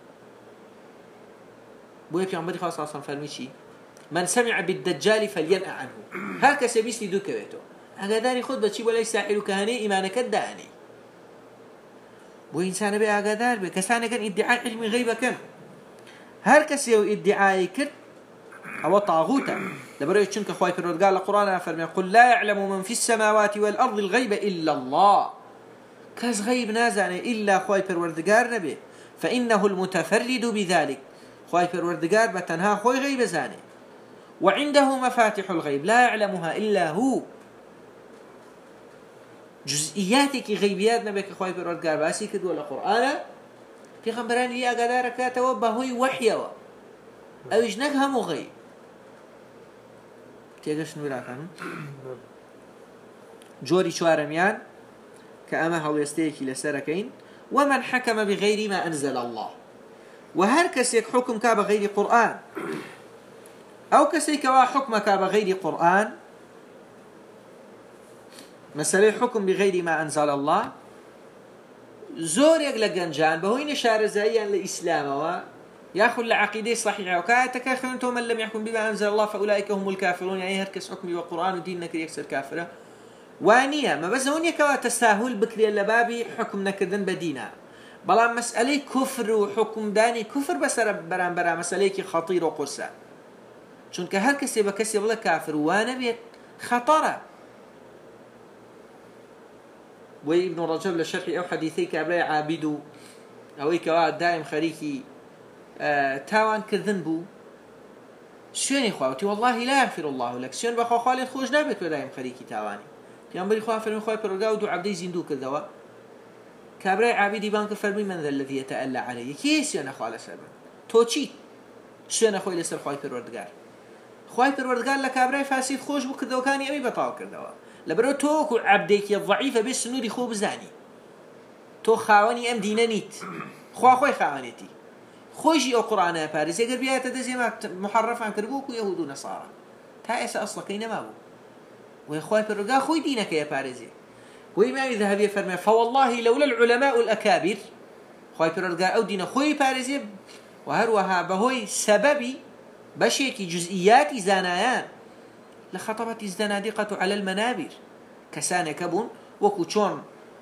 بويا بيعمر خاص أصلا فرميشي من سمع بالدجال فلينأ عنه هكذا سبيسني دو كويتو أقداني خد بتشي ولا يساحل كهني إيمانك الداني بويا إنسان بي أقدار بي كسانة كان ادعاء علم غيبة كان هكذا سيو ادعاء كت أو طاغوتا لبرأي تشنك خواي فرود قال القرآن فرمي قل لا يعلم من في السماوات والأرض الغيب إلا الله كاز غيب نازعني إلا خواي فرود قال نبي فإنه المتفرد بذلك خواي فرود قال بتنها خواي غيب زاني وعنده مفاتح الغيب لا يعلمها إلا هو جزئياتك غيبيات نبي خواي فرود قال باسي كدو القرآن في خمبران لي أقدارك توبه وحيوا أو يجنك هم غيب تێگەشتن براکانم جۆری چوارەمیان کە ئەمە هەڵوێستەیەکی لەسەرەکەین ومن حكم بغير ما أنزل الله وهر كسيك حكم كا بغير قرآن أو كسيك وا حكم كا بغير قرآن مسألة حكم بغير ما أنزل الله زور يقلق جنجان بهوين شارزائيا لإسلام و ياخذ العقيدة صحيحة وكاتك أنتم من لم يحكم بما أنزل الله فأولئك هم الكافرون يعني هركس حكم بالقرآن ودين نكر يكسر كافرة وانية ما بس هون يكوا تساهل بكري اللبابي حكم نكردن بدينا بلا مسألة كفر وحكم داني كفر بس برام برام مسألة خطير وقصة چونك هركس يبقى كسي بلا كافر وانا بيت خطرة وابن رجب للشرح أو حديثي كابلاي عابدو أو كوا دائم خريكي آه تاوان كردن بو شوني خواوتي والله لا يغفر الله لك شون بخوا خالد خوش نابت ودائم خريكي تاواني پیامبری خدا فرمی خواهی پرگاه دو عبدی زندو کردوا کابرای عابدی بانک فرمی من ذا الذي يتألى عليه کیسی نخواله سبب تو چی شو نخوای لسر خواهی پروردگار خواهی پروردگار لکابرای فاسد خوش بو کردوا کانی امی بطاو کردوا لبرو تو کو عبدی کی ضعیف بس سنودی خوب زانی تو خوانی ام دینه نیت خوا خوی خوانیتی خوشی او قرآن پارس اگر بیات دزی ما محرف عن کربو کو یهود و نصارى تا اصلا کین ما بو ويخوي برجع خوي دينك يا بارزي وإمام الذهبي فرمى فوالله لولا العلماء الأكابر خوي برجع أو دين خوي بارزي وهروها بهوي سببي بشيكي جزئيات زانيان لخطبت الزنادقة على المنابر كسان كبون وكوشون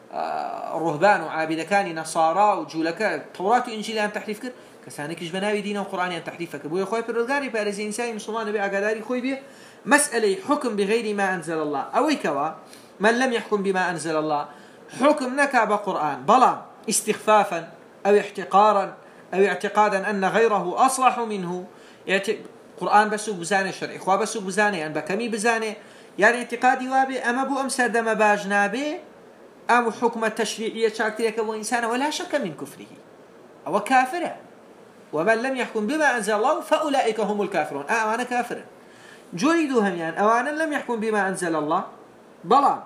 رهبان وعابد كان نصارى وجولك توراة وإنجيل أن تحريف كر كسانك جبناوي دين وقرآن أن تحريف كر ويخوي برجع بارزي إنسان مسلمان بأعقداري خوي بيه مسألة حكم بغير ما أنزل الله أو كوا من لم يحكم بما أنزل الله حكم نكا بقرآن بلا استخفافا أو احتقارا أو اعتقادا أن غيره أصلح منه يعني قرآن بسوق بزانه شرعي إخوة بسوق بزانه أن بكمي بزانه يعني اعتقادي وابي أما بو أمسر دم باجنا به أم حكم التشريعية شاكتريك أبو إنسان ولا شك من كفره أو كافرة ومن لم يحكم بما أنزل الله فأولئك هم الكافرون آه أنا كافر جويدو هم يعني أوانا لم يحكم بما أنزل الله بلا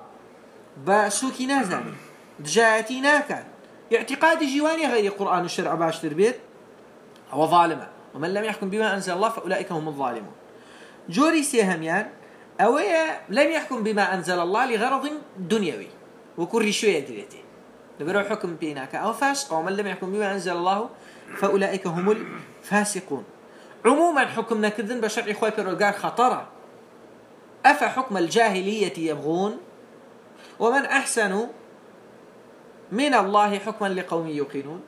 بسوكي نازاني دجايتي ناكا اعتقاد جواني غير القرآن والشرع باش تربيت هو ظالمة ومن لم يحكم بما أنزل الله فأولئك هم الظالمون جوري سيهم يعني أويا لم يحكم بما أنزل الله لغرض دنيوي وكل شوية دليته لبرو حكم بيناك أو فاسق ومن لم يحكم بما أنزل الله فأولئك هم الفاسقون عموما حكمنا كذن بشرع إخوة برقار خطرة أفحكم الجاهلية يبغون ومن أحسن من الله حكما لقوم يوقنون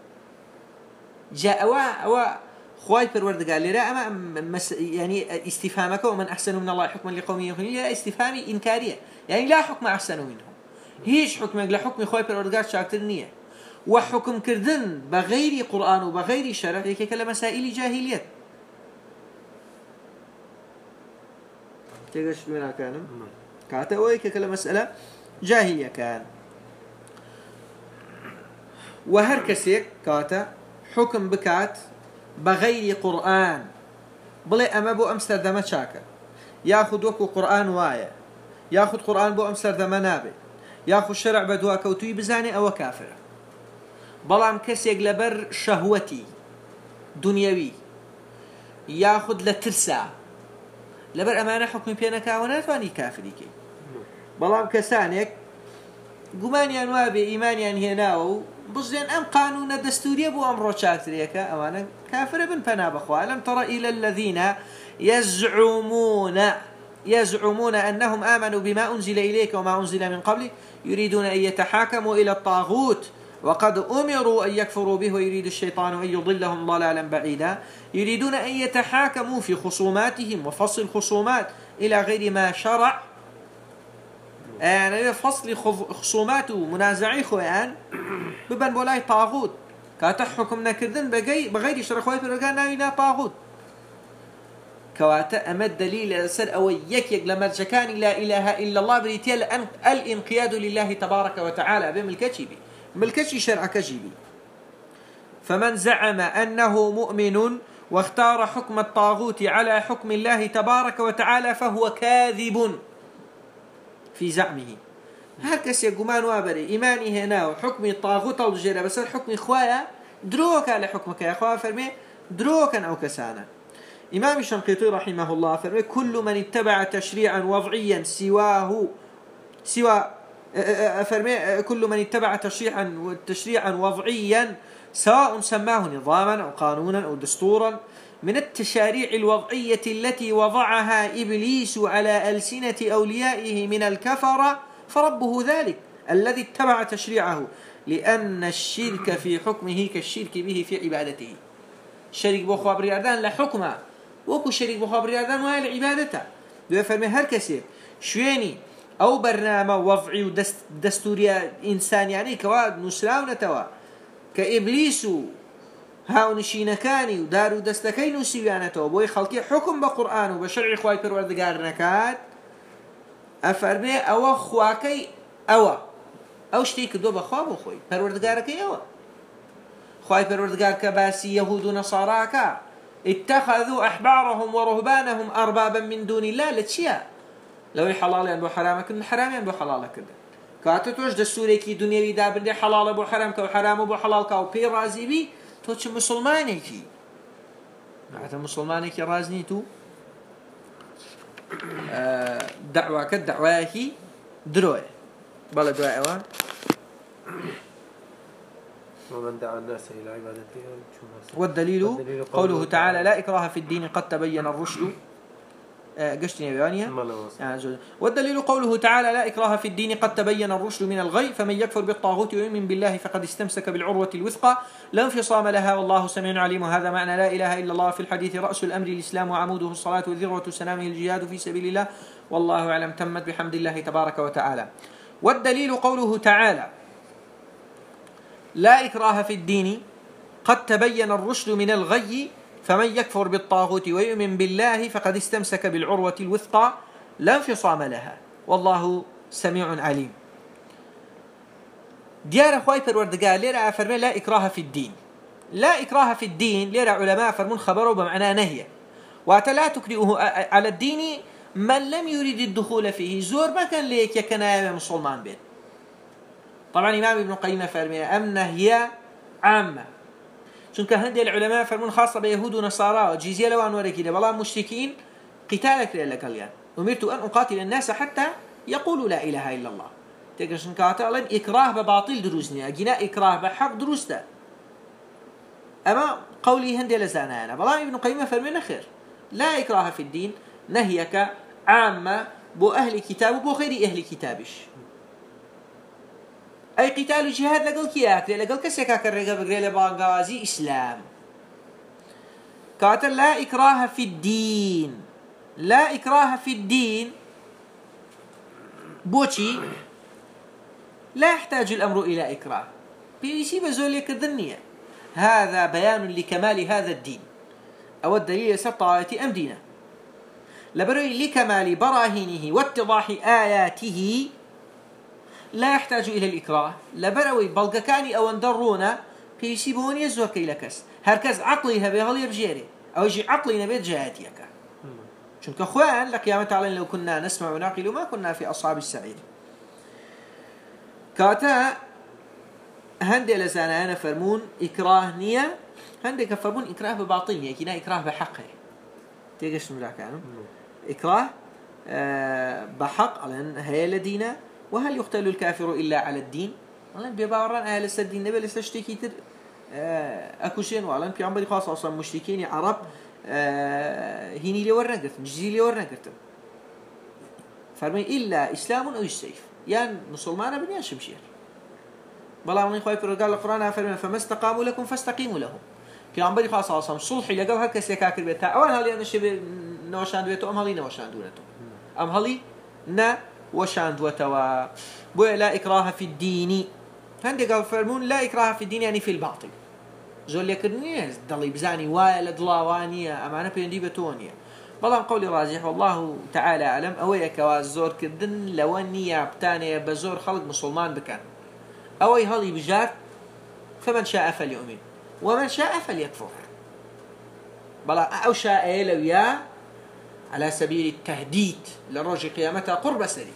جاء أوا خواي برورد قال لي لا مس يعني استفهامك ومن أحسن من الله حكما لقوم يوقنون لا استفهامي إنكارية يعني لا حكم أحسن منهم هيش حكمك لحكم خواي برورد قال شاكتر نية وحكم كردن بغير قرآن وبغير شرع هيك كلا مسائل جاهلية تيجش من كان كاتا ويك كلا مسألة جاهلية كان وهركسيك كاتا حكم بكات بغير قرآن بلي أما بو أمسر ذا شاكا ياخذ وكو قرآن وايا ياخذ قرآن بو أمسر ذا منابي ياخذ شرع بدوا كوتوي بزاني أو كافر بلام كسيك لبر شهوتي دنيوي ياخذ لترسا لبر أمانة حكم بينك وناتواني كافريك بلام كسانك قمانيان وابي إيمانيان هناو بزين أم قانون دستوري بو أمرو شاكتريكا أمانا كافر بن فنابخوا ألم ترى إلى الذين يزعمون يزعمون أنهم آمنوا بما أنزل إليك وما أنزل من قبل يريدون أن يتحاكموا إلى الطاغوت وقد أمروا أن يكفروا به ويريد الشيطان أن يضلهم ضلالا بعيدا يريدون أن يتحاكموا في خصوماتهم وفصل الخصومات إلى غير ما شرع يعني فصل خصومات ومنازعي خوان ببن بولاي طاغوت كاتحكم نكردن بغير شرع خوات برقان ناوينا طاغوت كواتا أمد دليل سر أو يكيك لما جكان لا إله إلا الله بريتيل الانقياد لله تبارك وتعالى بملكتي ملكتي شرع كجيبي فمن زعم أنه مؤمن واختار حكم الطاغوت على حكم الله تبارك وتعالى فهو كاذب في زعمه. هر کس گمان وابره ایمانی هنا و حکم الطاغوت الجرا بس الحكم خوايا دروك على حكمك يا اخوان فرمي دروكا او كسانا. امام الشنقيطي رحمه الله فرمي كل من اتبع تشريعا وضعيا سواه سوى فرمي كل من اتبع تشريعا تشريعا وضعيا سواء سماه نظاما او قانونا او دستورا من التشاريع الوضعية التي وضعها إبليس على ألسنة أوليائه من الكفرة فربه ذلك الذي اتبع تشريعه، لأن الشرك في حكمه كالشرك به في عبادته. شريك بو خبر يردان لحكمه وكو شريك بو خبر يردان وهي لعبادته. دو فرمي هر كسي شويني أو برنامج وضعي ودستوري إنساني يعني كواد نسراو نتوا كإبليس هاو نشینەکانی و دار و دەستەکەی نووسیویانەتەوە بۆی خەڵکی حکم بە قورئان و بە شەرعی خوای پەروەردگار نەکات ئەفەرمێ ئەوە خواکەی ئەوە ئەو شتێی کردووە بەخوا بۆ خۆی پەروەردگارەکەی ئەوە. خوای پەروەردگار کە باسی یەهود و نەساڕاکە اتخذوا أحبارهم ورهبانهم أربابا من دون الله لە چییە؟ لەوەی حەڵاڵیان بۆ حرامەکردن حرامیان بۆ حەڵاڵەکردن. کاتە تۆش دەستوورێکی دنیەوی دابردێ حەڵاڵە بۆ حرام کە و حرامە بۆ حەڵاڵکە و پێی ڕازی بی تۆ چ مسلمانێکی هاتە مسلمانێکی ڕاز نیت و دەعواکەت دەعوایەکی درۆیە. بەڵێ دوای ئەوە ومن دعا الناس إلى عبادته. والدليل قوله تعالى لا إكراه في الدين قد تبين الرشد. قشتني بيانيها. والدليل قوله تعالى لا إكراه في الدين قد تبين الرشد من الغي فمن يكفر بالطاغوت ويؤمن بالله فقد استمسك بالعروة الوثقى لا انفصام لها والله سميع عليم. وهذا معنى لا إله إلا الله في الحديث رأس الأمر الإسلام وعموده الصلاة وذروة سنامه الجهاد في سبيل الله والله أعلم. تمت بحمد الله تبارك وتعالى. والدليل قوله تعالى لا إكراه في الدين قد تبين الرشد من الغي فمن يكفر بالطاغوت ويؤمن بالله فقد استمسك بالعروة الوثقى لا انفصام لها والله سميع عليم. ديار أخوي پروردگار ليرا فرمي لا إكراه في الدين. لا إكراه في الدين ليرا علماء فرمون خبروا بمعنى نهي واتا لا تكرهه على الدين من لم يريد الدخول فيه زور ما كان ليك يكنا مسلمان بين. طبعا إمام ابن قيم فرمي أم نهي عامة چونکە هەندێک العلماء فرمون خاصة بيهود ونصارى جزية لو أن وركيده بلا مشركين قتالك لكليان أمرت أن أقاتل الناس حتى يقولوا لا إله إلا الله. تكشن كاتلن إكراه بباطل دروسني أجينا إكراه بحق دروسته أما قولي هندي لزانا أنا بلا ابن قيم فرمينا خير لا إكراه في الدين نهيك عامة بو أهل كتاب وبو غير أهل كتابش. أي قتال الجهاد لقل كياك لقل كسيكا كالرقا بقرية لباقازي إسلام. قاتل لا إكراه في الدين. لا إكراه في الدين بوشي لا يحتاج الأمر إلى إكراه بيسي بزوليك الدنيا. هذا بيان لكمال هذا الدين أو الدليل سطاية أم دينه لبروي لكمال براهينه واتضاح آياته لا يحتاج إلى الإكراه لبروي بلغكاني أو اندرونا بيسي بوني يزور كي لكس هركز عقلي هبي هل يبجيري أو يجي عقلي نبيت جهاتيك چونك أخوان لقيامة علينا لو كنا نسمع ونعقل ما كنا في أصحاب السعيد. كاتا هندي لزانا أنا فرمون إكراه نية هندي كفرمون إكراه بباطنية كنا إكراه بحقه تيجش نقول كانوا إكراه أه بحق على هي لدينا. وهل يقتل الكافر إلا على الدين؟ والله بيبارن أهل الدين نبي لستشتكي تر أه أكوشين والله في عمري خاصة أصلا مشركين عرب أه هني لي ورنقت مجزي لي ورنقت فرمي إلا إسلام أو السيف يعني مسلمان بني شمشير بلا من يخوي في قال القرآن فرمي فما استقاموا لكم فاستقيموا لهم في عمري خاصة أصلا صلحي لقوا هالكس يكاكر بيتها أول هالي أنا شبه نوشان دويتو أم هالي نوشان دويتو أم هالي نا وشان دوتوا بو لا إكراه في الدين. هندي قال فرمون لا إكراه في الدين يعني في الباطل زول يكرني ضلي بزاني ولا ضلاوانية أمانة بيندي بتونية بلام قولي راجح والله تعالى أعلم أويك وزور كدن لوني بتاني بزور خلق مسلمان بكان أوي هالي بجار فمن شاء فليؤمن ومن شاء فليكفر. بلا أو شاء لو يا على سبيل التهديد لرجع قيامتها قرب سري.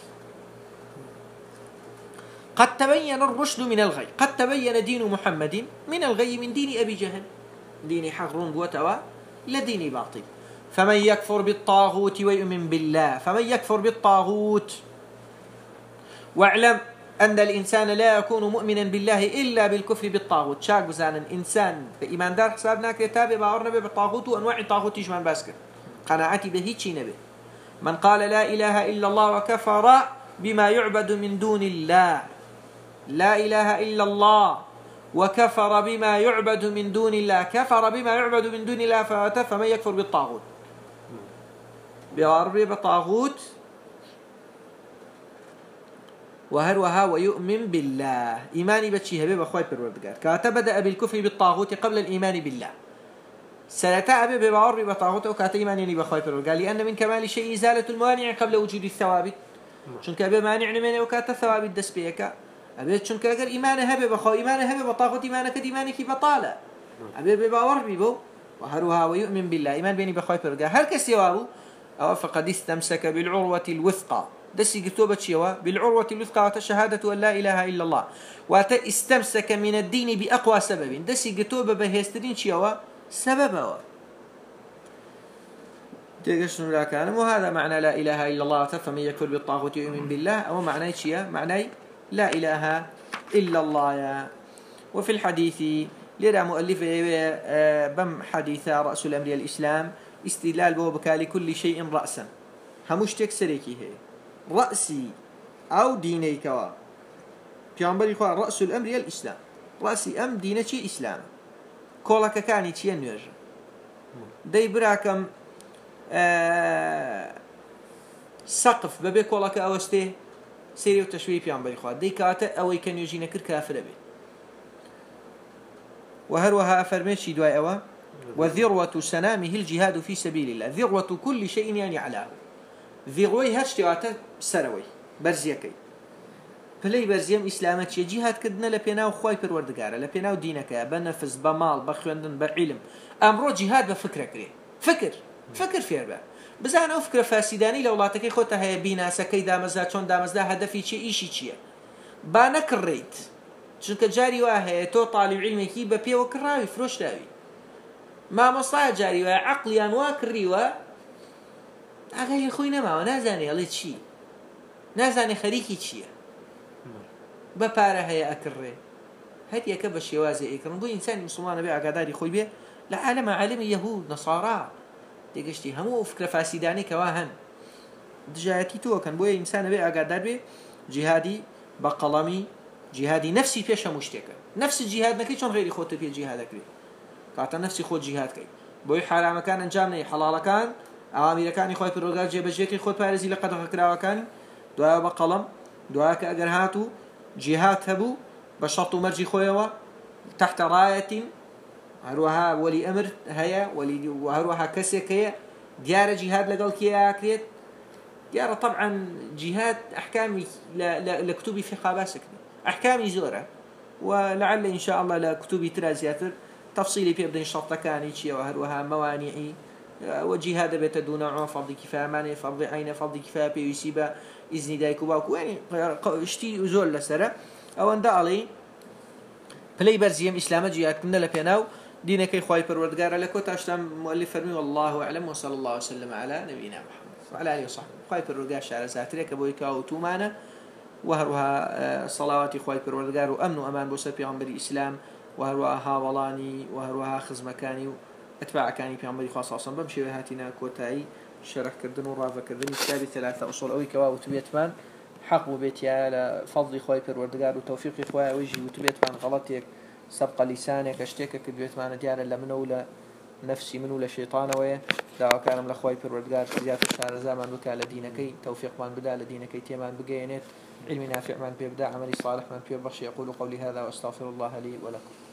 قد تبين الرشد من الغي، قد تبين دين محمد من الغي من دين أبي جهل، دين حغرون بوتوا لدين باطل. فمن يكفر بالطاغوت ويؤمن بالله، فمن يكفر بالطاغوت، واعلم أن الإنسان لا يكون مؤمنا بالله إلا بالكفر بالطاغوت. شاك بزانا إنسان بإيمان دار حسابنا كتابه باورنا بالطاغوت وأنواع الطاغوت يجمع باسكر قناعتي به شي نبي. من قال لا إله إلا الله وكفر بما يعبد من دون الله، لا إله إلا الله وكفر بما يعبد من دون الله، كفر بما يعبد من دون الله فمن يكفر بالطاغوت بعربي بطاغوت وهروها ويؤمن بالله. إيماني بتشي هبه بخواي بالوردقار كاتا بدأ بالكفر بالطاغوت قبل الإيمان بالله، سنتا أبي بعربي بطاغوت وكاتا إيماني بخواي بالوردقار، لأن من كمال شيء إزالة الموانع قبل وجود الثوابت. شنك أبي مانع منه وكاتا ثوابت دس بيكا أبي شنك أجر إيمان هبه بخواي إيمان هبه بطاغوت إيمانك إيمانك بطالة أبي بعربي بو وهروها ويؤمن بالله إيمان بيني بخواي بالوردقار. هل كسيوابو أو فقد استمسك بالعروة الوثقى دسي كتوبة شيوا بالعروة الوثقى وتشهادة أن لا إله إلا الله وتستمسك من الدين بأقوى سبب دسي كتوبة بهسترين شيوا سببا تيجشن لا كان وهذا معنى لا إله إلا الله فمن يكفر بالطاغوت يؤمن بالله أو معنى شيا معنى لا إله إلا الله يا. وفي الحديث لرا مؤلف بم حديث رأس الأمر الإسلام استدلال بوبك لكل شيء رأسا هموش تكسريكي هي رأسي أو ديني كوا بيعنبر يخوى رأس الأمر الإسلام رأسي أم دينة إسلام كولك كاني تي نير دي براكم آه سقف ببي كولك أوستي سيري وتشويه بيعنبر يخوى دي كاتا أوي كان يجينا كر كافر بي وهروها أفرميشي دواي أوا وذروة سنامه الجهاد في سبيل الله. ذروة كل شيء يعني علاه ذروي هشتواته سروي برزيكي فلي برزيم إسلامك جهاد كدنا لبيناو خواي پروردگار لبيناو دينك بنفس بمال بخوندن بعلم أمرو جهاد بفكرة كري فكر فكر فيه بقى بس أنا أفكر فاسداني لو لا تكي خوتها هي بينا سكي دامزا چون دامزا هدفي شيء إيشي شيء بانا كريت چونك جاري واهي تو طالب علمي كي ببيه وكراوي فروش داوي ما مصايا جاري واهي عقليان واكري وا أغير خوي نما ونازاني الله تشي نازاني خريكي تشي بباره هي أكره هدي أكبر شوازي إكرم بو إنسان مسلمان بيع قداري خوي بيه لعالم عالم يهود نصارى تيجشتي همو فكرة فاسداني كواهن دجايتي تو كان بو إنسان بيع قدار بيه جهادي بقلمي جهادي نفسي فيش مشتكى نفس الجهاد نكيد شون غيري خوت فيه جهادك بيه قاعد نفسي خود جهاد كي بو حرام كان انجامني حلال كان أمير كان يخوي بروجار جيب جيكي خود بارزي لقد خكراوا كان دعاء بقلم دعاء كأجر هاتو جهاد هبو بشرط مرجي خويوا تحت راية هروها ولي أمر هيا ولي وهروها كسيك هي ديار جهاد لقال كيا كريت ديار طبعا جهاد أحكامي لكتبي في قاباسك أحكامي زورة ولعل إن شاء الله لكتبي ترازياتر تفصيلي في بدن شرط كاني شيء وهروها موانعي وجهاد بيت دون عن فرض كفاية ماني فرض عين فرض كفاية بيسيبا إذن دايكو باكو يعني اشتي وزول لسرة أو أن دالي بلاي برزيم إسلام جهاد كنا لبيناو دينك خواي پروردگار لكو تاشتم مؤلف فرمي والله أعلم وصلى الله وسلم على نبينا محمد وعلى آله وصحبه خواي پروردگار شعر زاتريك بويكا وتومانا وهروها صلوات خواي پروردگار وأمن وأمان بوسى بيغمبر الإسلام وهروها هاولاني وهروها خزمكاني أتباع كاني في عمري خاصة أصلا بمشي هاتنا كوتاي شرح كردن ورافة كردن كتاب ثلاثة أصول أوي كوا وتبيتمان حق وبيتي على فضل خواي پروردگار وتوفيق خواي وجهي وتبيتمان غلطيك سبق لسانك اشتكك بيتمان ديانا لمن ولا نفسي من ولا شيطان ويا دعوا كان لخواي پروردگار زيادة شهر زمان بكا لدينكي توفيق من بدا لدينكي تيمان بقينات علم نافع من بيبدا عملي صالح من بيبخش يقول قولي هذا واستغفر الله لي ولكم.